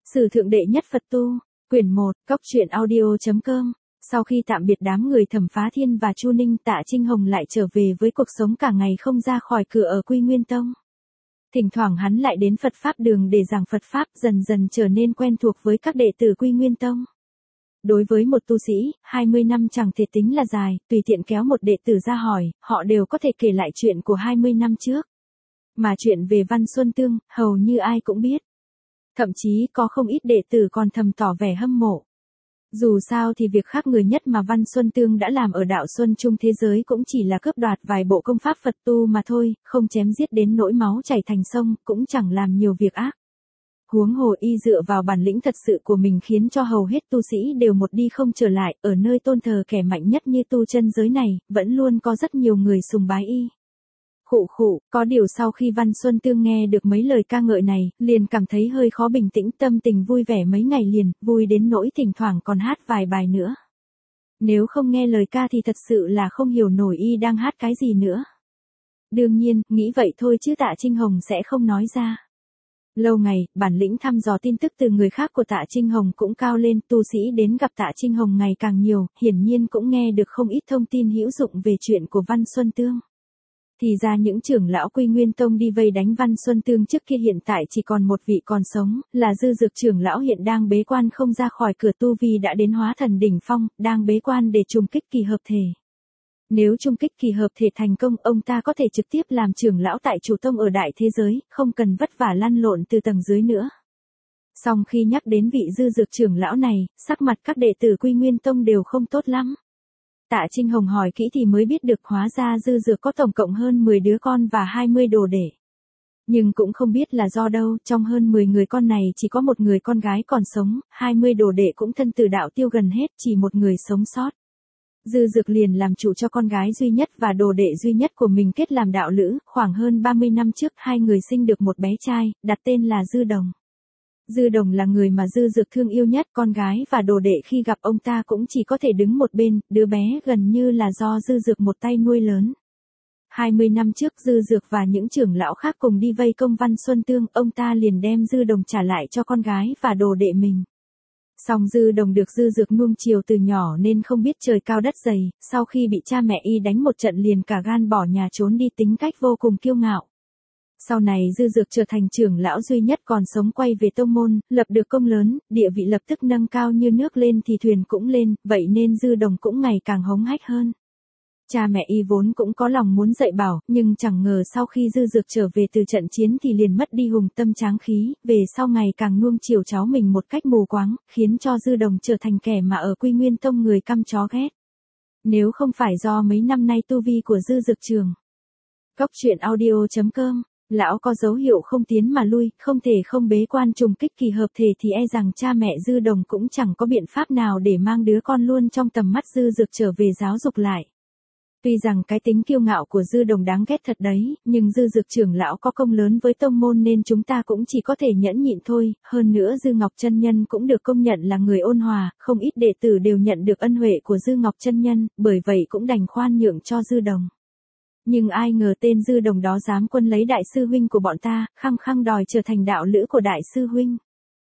Sử thượng đệ nhất Phật tu, quyển 1, cốc truyện audio.com. Sau khi tạm biệt đám người Thẩm Phá Thiên và Chu Ninh, Tạ Trinh Hồng lại trở về với cuộc sống cả ngày không ra khỏi cửa ở Quy Nguyên Tông. Thỉnh thoảng hắn lại đến Phật Pháp đường để giảng Phật Pháp, dần dần trở nên quen thuộc với các đệ tử Quy Nguyên Tông. Đối với một tu sĩ, 20 năm chẳng thể tính là dài, tùy tiện kéo một đệ tử ra hỏi, họ đều có thể kể lại chuyện của 20 năm trước. Mà chuyện về Văn Xuân Tương, hầu như ai cũng biết. Thậm chí có không ít đệ tử còn thầm tỏ vẻ hâm mộ. Dù sao thì việc khác người nhất mà Văn Xuân Tương đã làm ở đạo Xuân Trung thế giới cũng chỉ là cướp đoạt vài bộ công pháp Phật tu mà thôi, không chém giết đến nỗi máu chảy thành sông, cũng chẳng làm nhiều việc ác. Huống hồ y dựa vào bản lĩnh thật sự của mình khiến cho hầu hết tu sĩ đều một đi không trở lại, ở nơi tôn thờ kẻ mạnh nhất như tu chân giới này, vẫn luôn có rất nhiều người sùng bái y. Khụ khụ, có điều sau khi Văn Xuân Tương nghe được mấy lời ca ngợi này, liền cảm thấy hơi khó bình tĩnh, tâm tình vui vẻ mấy ngày liền, vui đến nỗi thỉnh thoảng còn hát vài bài nữa. Nếu không nghe lời ca thì thật sự là không hiểu nổi y đang hát cái gì nữa. Đương nhiên, nghĩ vậy thôi chứ Tạ Trinh Hồng sẽ không nói ra. Lâu ngày, bản lĩnh thăm dò tin tức từ người khác của Tạ Trinh Hồng cũng cao lên, tu sĩ đến gặp Tạ Trinh Hồng ngày càng nhiều, hiển nhiên cũng nghe được không ít thông tin hữu dụng về chuyện của Văn Xuân Tương. Thì ra những trưởng lão Quy Nguyên Tông đi vây đánh Văn Xuân Tương trước kia hiện tại chỉ còn một vị còn sống, là Dư Dược trưởng lão hiện đang bế quan không ra khỏi cửa, tu vi đã đến hóa thần đỉnh phong, đang bế quan để trùng kích kỳ hợp thể. Nếu trùng kích kỳ hợp thể thành công, ông ta có thể trực tiếp làm trưởng lão tại chủ tông ở đại thế giới, không cần vất vả lăn lộn từ tầng dưới nữa. Song khi nhắc đến vị Dư Dược trưởng lão này, sắc mặt các đệ tử Quy Nguyên Tông đều không tốt lắm. Tạ Trinh Hồng hỏi kỹ thì mới biết được hóa ra Dư Dược có tổng cộng hơn 10 đứa con và 20 đồ đệ. Nhưng cũng không biết là do đâu, trong hơn 10 người con này chỉ có một người con gái còn sống, 20 đồ đệ cũng thân từ đạo tiêu gần hết, chỉ một người sống sót. Dư Dược liền làm chủ cho con gái duy nhất và đồ đệ duy nhất của mình kết làm đạo lữ, khoảng hơn 30 năm trước hai người sinh được một bé trai, đặt tên là Dư Đồng. Dư Đồng là người mà Dư Dược thương yêu nhất, con gái và đồ đệ khi gặp ông ta cũng chỉ có thể đứng một bên, đứa bé gần như là do Dư Dược một tay nuôi lớn. 20 năm trước Dư Dược và những trưởng lão khác cùng đi vây công Văn Xuân Tương, ông ta liền đem Dư Đồng trả lại cho con gái và đồ đệ mình. Song Dư Đồng được Dư Dược nuông chiều từ nhỏ nên không biết trời cao đất dày, sau khi bị cha mẹ y đánh một trận liền cả gan bỏ nhà trốn đi, tính cách vô cùng kiêu ngạo. Sau này Dư Dược trở thành trưởng lão duy nhất còn sống, quay về tông môn, lập được công lớn, địa vị lập tức nâng cao, như nước lên thì thuyền cũng lên, vậy nên Dư Đồng cũng ngày càng hống hách hơn. Cha mẹ y vốn cũng có lòng muốn dạy bảo, nhưng chẳng ngờ sau khi Dư Dược trở về từ trận chiến thì liền mất đi hùng tâm tráng khí, về sau ngày càng nuông chiều cháu mình một cách mù quáng, khiến cho Dư Đồng trở thành kẻ mà ở Quy Nguyên Tông người căm chó ghét. Nếu không phải do mấy năm nay tu vi của Dư Dược trường cốc truyện audio.com, lão có dấu hiệu không tiến mà lui, không thể không bế quan trùng kích kỳ hợp thể thì e rằng cha mẹ Dư Đồng cũng chẳng có biện pháp nào để mang đứa con luôn trong tầm mắt Dư Dược trở về giáo dục lại. Tuy rằng cái tính kiêu ngạo của Dư Đồng đáng ghét thật đấy, nhưng Dư Dược trưởng lão có công lớn với tông môn nên chúng ta cũng chỉ có thể nhẫn nhịn thôi, hơn nữa Dư Ngọc chân nhân cũng được công nhận là người ôn hòa, không ít đệ tử đều nhận được ân huệ của Dư Ngọc chân nhân, bởi vậy cũng đành khoan nhượng cho Dư Đồng. Nhưng ai ngờ tên Dư Đồng đó dám quân lấy đại sư huynh của bọn ta, khăng khăng đòi trở thành đạo lữ của đại sư huynh.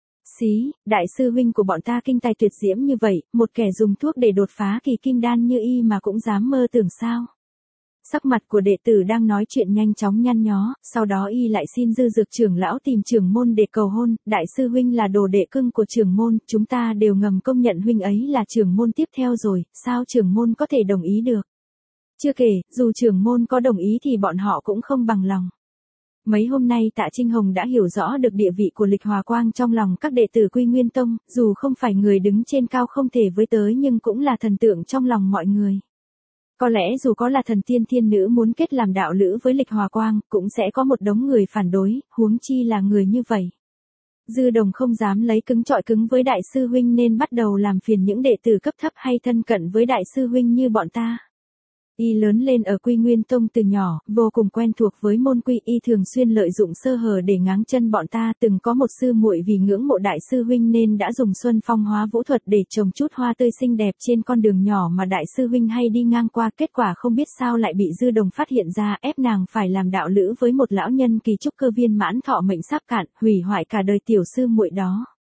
Xí, đại sư huynh của bọn ta kinh tài tuyệt diễm như vậy, một kẻ dùng thuốc để đột phá kỳ kim đan như y mà cũng dám mơ tưởng sao? Sắc mặt của đệ tử đang nói chuyện nhanh chóng nhăn nhó, sau đó y lại xin Dư Dược trưởng lão tìm trưởng môn để cầu hôn, đại sư huynh là đồ đệ cưng của trưởng môn, chúng ta đều ngầm công nhận huynh ấy là trưởng môn tiếp theo rồi, sao trưởng môn có thể đồng ý được? Chưa kể, dù trưởng môn có đồng ý thì bọn họ cũng không bằng lòng. Mấy hôm nay Tạ Trinh Hồng đã hiểu rõ được địa vị của Lịch Hòa Quang trong lòng các đệ tử Quy Nguyên Tông, dù không phải người đứng trên cao không thể với tới nhưng cũng là thần tượng trong lòng mọi người. Có lẽ dù có là thần tiên thiên nữ muốn kết làm đạo lữ với Lịch Hòa Quang, cũng sẽ có một đống người phản đối, huống chi là người như vậy. Dư Đồng không dám lấy cứng chọi cứng với đại sư huynh nên bắt đầu làm phiền những đệ tử cấp thấp hay thân cận với đại sư huynh như bọn ta. Y lớn lên ở Quy Nguyên Tông từ nhỏ, vô cùng quen thuộc với môn quy, y thường xuyên lợi dụng sơ hở để ngáng chân bọn ta, từng có một sư muội vì ngưỡng mộ đại sư huynh nên đã dùng Xuân Phong hóa vũ thuật để trồng chút hoa tươi xinh đẹp trên con đường nhỏ mà đại sư huynh hay đi ngang qua, kết quả không biết sao lại bị Dư Đồng phát hiện ra, ép nàng phải làm đạo lữ với một lão nhân kỳ trúc cơ viên mãn thọ mệnh sắp cạn, hủy hoại cả đời tiểu sư muội đó.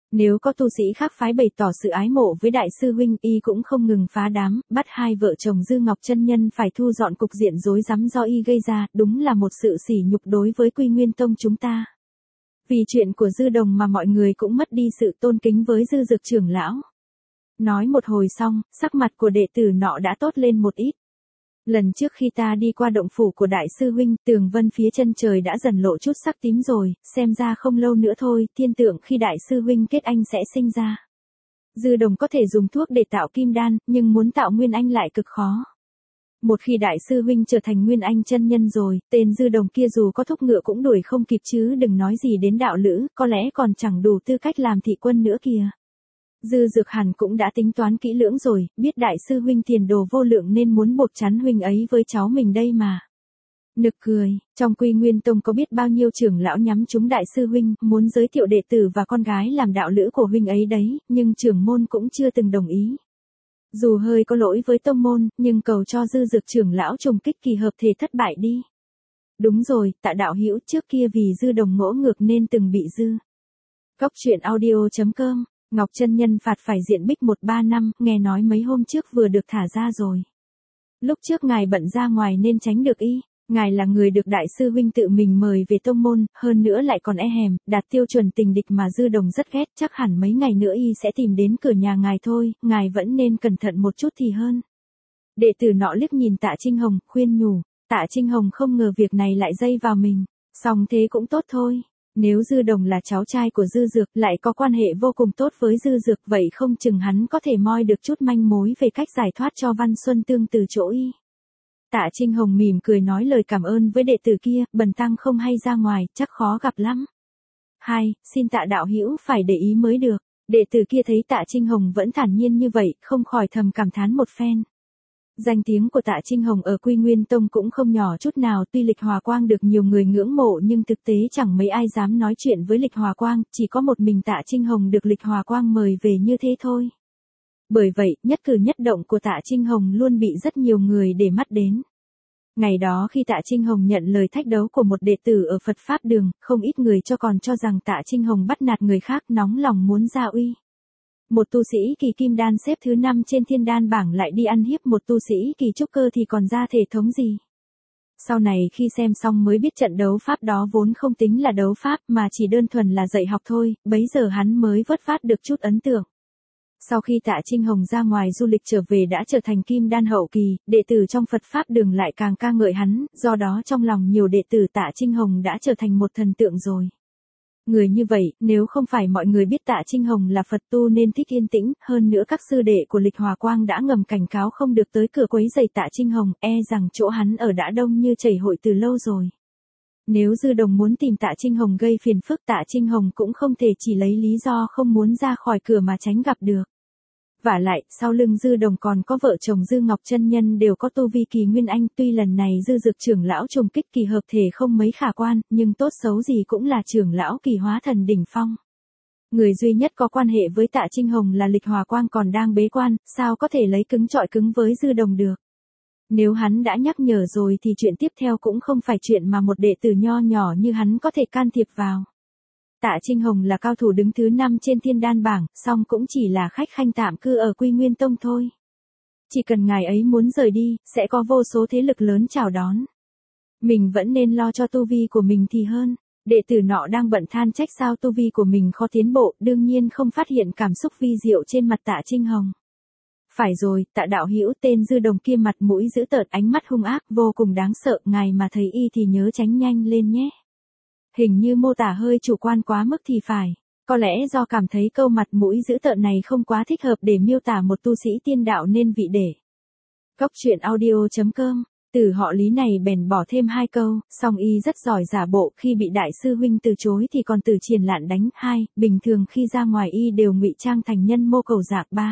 Nếu có tu sĩ khác phái bày tỏ sự ái mộ với đại sư huynh, y cũng không ngừng phá đám, bắt hai vợ chồng Dư Ngọc chân nhân phải thu dọn cục diện rối rắm do y gây ra, đúng là một sự sỉ nhục đối với Quy Nguyên Tông chúng ta. Vì chuyện của Dư Đồng mà mọi người cũng mất đi sự tôn kính với Dư Dược trưởng lão. Nói một hồi xong, sắc mặt của đệ tử nọ đã tốt lên một ít. Lần trước khi ta đi qua động phủ của đại sư huynh, tường vân phía chân trời đã dần lộ chút sắc tím rồi, xem ra không lâu nữa thôi, thiên tượng khi đại sư huynh kết anh sẽ sinh ra. Dư Đồng có thể dùng thuốc để tạo kim đan, nhưng muốn tạo nguyên anh lại cực khó. Một khi đại sư huynh trở thành nguyên anh chân nhân rồi, tên Dư Đồng kia dù có thúc ngựa cũng đuổi không kịp chứ đừng nói gì đến đạo lữ, có lẽ còn chẳng đủ tư cách làm thị quân nữa kìa. Dư Dược hẳn cũng đã tính toán kỹ lưỡng rồi, biết đại sư huynh tiền đồ vô lượng nên muốn buộc chắn huynh ấy với cháu mình đây mà. Nực cười, trong Quy Nguyên Tông có biết bao nhiêu trưởng lão nhắm trúng đại sư huynh, muốn giới thiệu đệ tử và con gái làm đạo lữ của huynh ấy đấy, nhưng trưởng môn cũng chưa từng đồng ý. Dù hơi có lỗi với tông môn, nhưng cầu cho Dư Dược trưởng lão trùng kích kỳ hợp thể thất bại đi. Đúng rồi, Tạ đạo hữu trước kia vì Dư Đồng ngỗ ngược nên từng bị Dư. Cóc truyện audio.com, Ngọc chân nhân phạt phải diện bích 13 năm, nghe nói mấy hôm trước vừa được thả ra rồi. Lúc trước ngài bận ra ngoài nên tránh được y. Ngài là người được đại sư huynh tự mình mời về tông môn, hơn nữa lại còn e hèm, đạt tiêu chuẩn tình địch mà Dư Đồng rất ghét, chắc hẳn mấy ngày nữa y sẽ tìm đến cửa nhà ngài thôi, ngài vẫn nên cẩn thận một chút thì hơn. Đệ tử nọ liếc nhìn Tạ Trinh Hồng, khuyên nhủ, Tạ Trinh Hồng không ngờ việc này lại dây vào mình, song thế cũng tốt thôi. Nếu Dư Đồng là cháu trai của Dư Dược lại có quan hệ vô cùng tốt với Dư Dược vậy không chừng hắn có thể moi được chút manh mối về cách giải thoát cho Văn Xuân Tương từ chỗ y. Tạ Trinh Hồng mỉm cười nói lời cảm ơn với đệ tử kia, bần tăng không hay ra ngoài, chắc khó gặp lắm. Xin Tạ đạo hữu phải để ý mới được. Đệ tử kia thấy Tạ Trinh Hồng vẫn thản nhiên như vậy, không khỏi thầm cảm thán một phen. Danh tiếng của Tạ Trinh Hồng ở Quy Nguyên Tông cũng không nhỏ chút nào, tuy Lịch Hòa Quang được nhiều người ngưỡng mộ nhưng thực tế chẳng mấy ai dám nói chuyện với Lịch Hòa Quang, chỉ có một mình Tạ Trinh Hồng được Lịch Hòa Quang mời về như thế thôi. Bởi vậy, nhất cử nhất động của Tạ Trinh Hồng luôn bị rất nhiều người để mắt đến. Ngày đó khi Tạ Trinh Hồng nhận lời thách đấu của một đệ tử ở Phật Pháp Đường, không ít người còn cho rằng Tạ Trinh Hồng bắt nạt người khác, nóng lòng muốn ra uy. Một tu sĩ kỳ kim đan xếp thứ 5 trên thiên đan bảng lại đi ăn hiếp một tu sĩ kỳ trúc cơ thì còn ra thể thống gì. Sau này khi xem xong mới biết trận đấu pháp đó vốn không tính là đấu pháp mà chỉ đơn thuần là dạy học thôi, bấy giờ hắn mới vớt vát được chút ấn tượng. Sau khi Tạ Trinh Hồng ra ngoài du lịch trở về đã trở thành kim đan hậu kỳ, đệ tử trong Phật Pháp Đường lại càng ca ngợi hắn, do đó trong lòng nhiều đệ tử Tạ Trinh Hồng đã trở thành một thần tượng rồi. Người như vậy, nếu không phải mọi người biết Tạ Trinh Hồng là Phật tu nên thích yên tĩnh, hơn nữa các sư đệ của Lịch Hòa Quang đã ngầm cảnh cáo không được tới cửa quấy rầy Tạ Trinh Hồng, e rằng chỗ hắn ở đã đông như chảy hội từ lâu rồi. Nếu Dư Đồng muốn tìm Tạ Trinh Hồng gây phiền phức, Tạ Trinh Hồng cũng không thể chỉ lấy lý do không muốn ra khỏi cửa mà tránh gặp được. Vả lại, sau lưng Dư Đồng còn có vợ chồng Dư Ngọc chân nhân đều có tu vi kỳ nguyên anh, tuy lần này Dư Dược trưởng lão trùng kích kỳ hợp thể không mấy khả quan, nhưng tốt xấu gì cũng là trưởng lão kỳ hóa thần đỉnh phong. Người duy nhất có quan hệ với Tạ Trinh Hồng là Lịch Hòa Quang còn đang bế quan, sao có thể lấy cứng trọi cứng với Dư Đồng được. Nếu hắn đã nhắc nhở rồi thì chuyện tiếp theo cũng không phải chuyện mà một đệ tử nho nhỏ như hắn có thể can thiệp vào. Tạ Trinh Hồng là cao thủ đứng thứ 5 trên thiên đan bảng, song cũng chỉ là khách khanh tạm cư ở Quy Nguyên Tông thôi. Chỉ cần ngài ấy muốn rời đi, sẽ có vô số thế lực lớn chào đón. Mình vẫn nên lo cho tu vi của mình thì hơn. Đệ tử nọ đang bận than trách sao tu vi của mình khó tiến bộ, đương nhiên không phát hiện cảm xúc vi diệu trên mặt Tạ Trinh Hồng. Phải rồi, Tạ đạo hữu, tên Dư Đồng kia mặt mũi dữ tợn, ánh mắt hung ác, vô cùng đáng sợ, ngài mà thấy y thì nhớ tránh nhanh lên nhé. Hình như mô tả hơi chủ quan quá mức thì phải. Có lẽ do cảm thấy câu mặt mũi dữ tợn này không quá thích hợp để miêu tả một tu sĩ tiên đạo nên vị để. Cóc truyện audio.com, từ họ Lý này bèn bỏ thêm 2 câu, song y rất giỏi giả bộ, khi bị đại sư huynh từ chối thì còn từ triển lạn đánh. 2, bình thường khi ra ngoài y đều ngụy trang thành nhân mô cầu dạng. 3.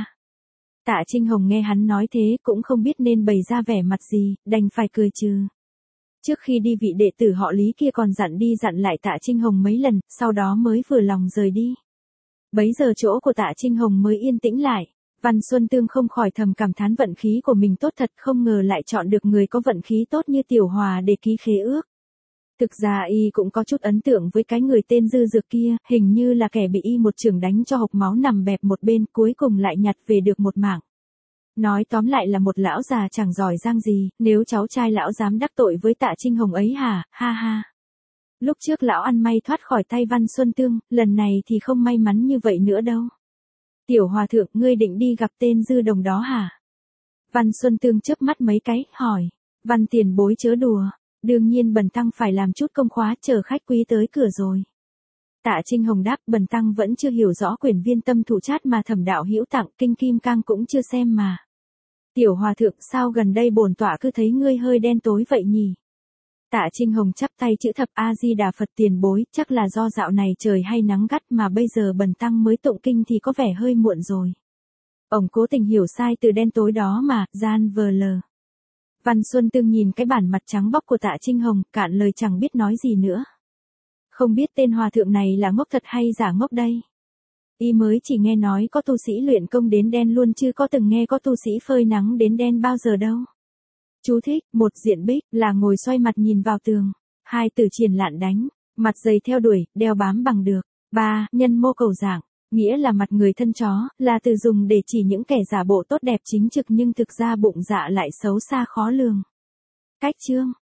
Tạ Trinh Hồng nghe hắn nói thế cũng không biết nên bày ra vẻ mặt gì, đành phải cười trừ. Trước khi đi vị đệ tử họ Lý kia còn dặn đi dặn lại Tạ Trinh Hồng mấy lần, sau đó mới vừa lòng rời đi. Bấy giờ chỗ của Tạ Trinh Hồng mới yên tĩnh lại. Văn Xuân Tương không khỏi thầm cảm thán vận khí của mình tốt thật, không ngờ lại chọn được người có vận khí tốt như Tiểu Hòa để ký khế ước. Thực ra y cũng có chút ấn tượng với cái người tên Dư Dược kia, hình như là kẻ bị y một chưởng đánh cho hộc máu nằm bẹp một bên, cuối cùng lại nhặt về được một mảng. Nói tóm lại là một lão già chẳng giỏi giang gì, nếu cháu trai lão dám đắc tội với Tạ Trinh Hồng ấy hả, ha ha. Lúc trước lão ăn may thoát khỏi tay Văn Xuân Tương, lần này thì không may mắn như vậy nữa đâu. Tiểu hòa thượng, ngươi định đi gặp tên Dư Đồng đó hả? Văn Xuân Tương chớp mắt mấy cái, hỏi. Văn tiền bối chớ đùa, đương nhiên bần tăng phải làm chút công khóa chờ khách quý tới cửa rồi. Tạ Trinh Hồng đáp, bần tăng vẫn chưa hiểu rõ quyển Viên Tâm Thủ Trát mà Thẩm đạo hữu tặng, kinh Kim Cang cũng chưa xem mà. Tiểu hòa thượng, sao gần đây bổn tọa cứ thấy ngươi hơi đen tối vậy nhỉ? Tạ Trinh Hồng chắp tay chữ thập A Di Đà Phật, tiền bối, chắc là do dạo này trời hay nắng gắt mà bây giờ bần tăng mới tụng kinh thì có vẻ hơi muộn rồi. Ông cố tình hiểu sai từ đen tối đó mà, gian vờ lờ. Văn Xuân Tương nhìn cái bản mặt trắng bóc của Tạ Trinh Hồng, cạn lời chẳng biết nói gì nữa. Không biết tên hòa thượng này là ngốc thật hay giả ngốc đây? Y mới chỉ nghe nói có tu sĩ luyện công đến đen luôn chứ có từng nghe có tu sĩ phơi nắng đến đen bao giờ đâu. Chú thích, một diện bích, là ngồi xoay mặt nhìn vào tường. 2 từ triền lạn đánh, mặt dày theo đuổi, đeo bám bằng được. 3, nhân mô cầu dạng, nghĩa là mặt người thân chó, là từ dùng để chỉ những kẻ giả bộ tốt đẹp chính trực nhưng thực ra bụng dạ lại xấu xa khó lường. Cách chương